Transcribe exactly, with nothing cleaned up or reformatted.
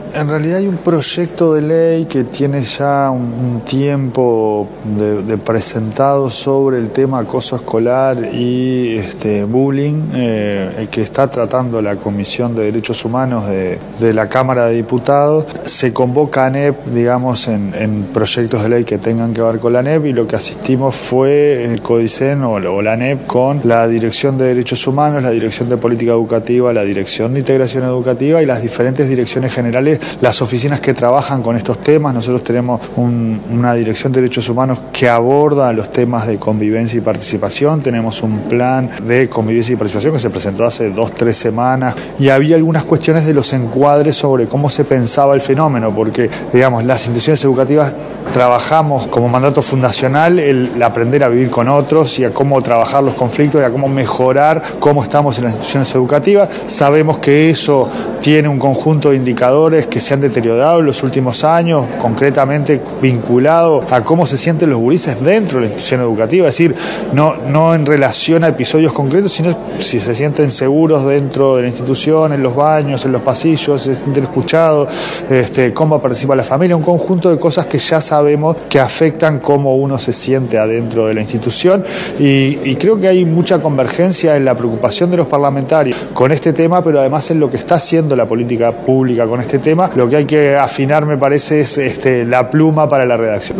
En realidad hay un proyecto de ley que tiene ya un, un tiempo de, de presentado sobre el tema acoso escolar y este, bullying, eh, que está tratando la Comisión de Derechos Humanos de, de la Cámara de Diputados. Se convoca a ANEP, digamos, en, en proyectos de ley que tengan que ver con la ANEP, y lo que asistimos fue el CODICEN o, o la ANEP con la Dirección de Derechos Humanos, la Dirección de Política Educativa, la Dirección de Integración Educativa y las diferentes direcciones generales, las oficinas que trabajan con estos temas. Nosotros tenemos un, una Dirección de Derechos Humanos que aborda los temas de convivencia y participación. Tenemos un plan de convivencia y participación que se presentó hace dos, tres semanas, y había algunas cuestiones de los encuadres sobre cómo se pensaba el fenómeno, porque, digamos, las instituciones educativas trabajamos como mandato fundacional el, el aprender a vivir con otros y a cómo trabajar los conflictos y a cómo mejorar cómo estamos en las instituciones educativas. Sabemos que eso tiene un conjunto de indicadores que se han deteriorado en los últimos años, concretamente vinculado a cómo se sienten los gurises dentro de la institución educativa, es decir, no, no en relación a episodios concretos, sino si se sienten seguros dentro de la institución, en los baños, en los pasillos, se sienten escuchados, este, cómo participa la familia, un conjunto de cosas que ya sabemos que afectan cómo uno se siente adentro de la institución, y, y creo que hay mucha convergencia en la preocupación de los parlamentarios con este tema, pero además en lo que está haciendo la política pública con este tema. Lo que hay que afinar, me parece, es este, la pluma para la redacción.